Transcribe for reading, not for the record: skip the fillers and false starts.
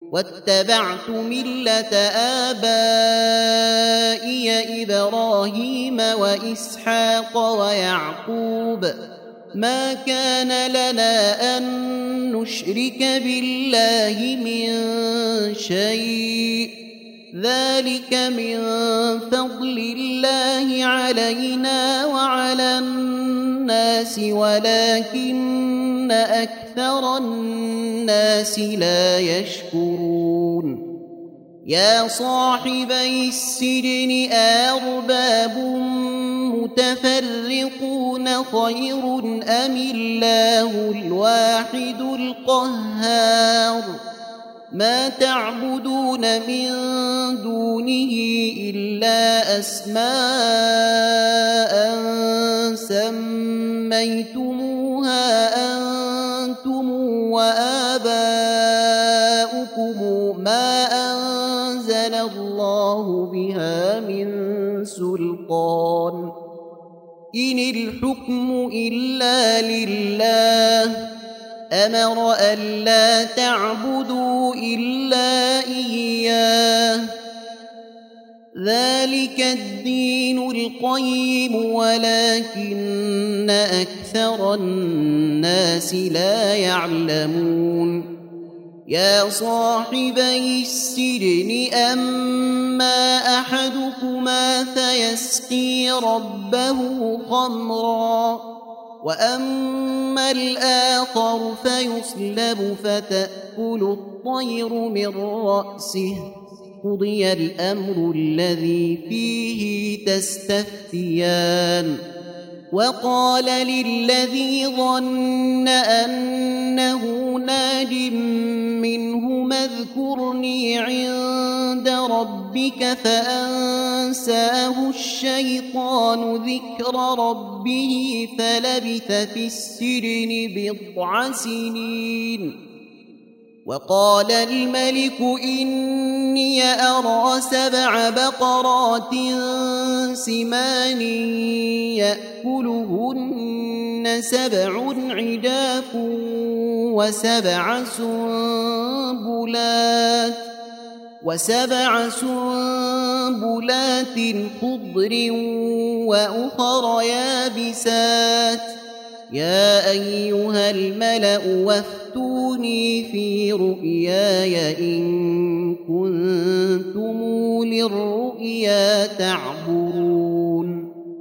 واتبعت ملة آبائي إبراهيم وإسحاق ويعقوب ما كان لنا أن نشرك بالله من شيء ذلك من فضل الله علينا وعلى الناس ولكن أكثر الناس لا يشكرون يا صاحبي السجن أرباب متفرقون خير أم الله الواحد القهار ما تعبدون من دونه إلا أسماء سميتموها أنتم وآباؤكم ما أنزل الله بها من سلطان إن الحكم إلا لله أمر ألا تعبدوا إلا إياه ذلك الدين القيم ولكن أكثر الناس لا يعلمون يا صاحبي السجن أما أحدكما فيسقي ربه خمرا وأما الآخر فيصلب فتأكل الطير من رأسه قضي الأمر الذي فيه تستفتيان وقال للذي ظن أنه ناج منه اذكرني عند ربك فأنساه الشيطان ذكر ربه فلبث في السجن بضع سنين وقال الملك إني أرى 7 بقرات سمان يأكلهن 7 عجاف وسبع سنبلات خضر وأخر يابسات يا أيها الملأ وافتوني في رؤياي إن كنتم للرؤيا تعبرون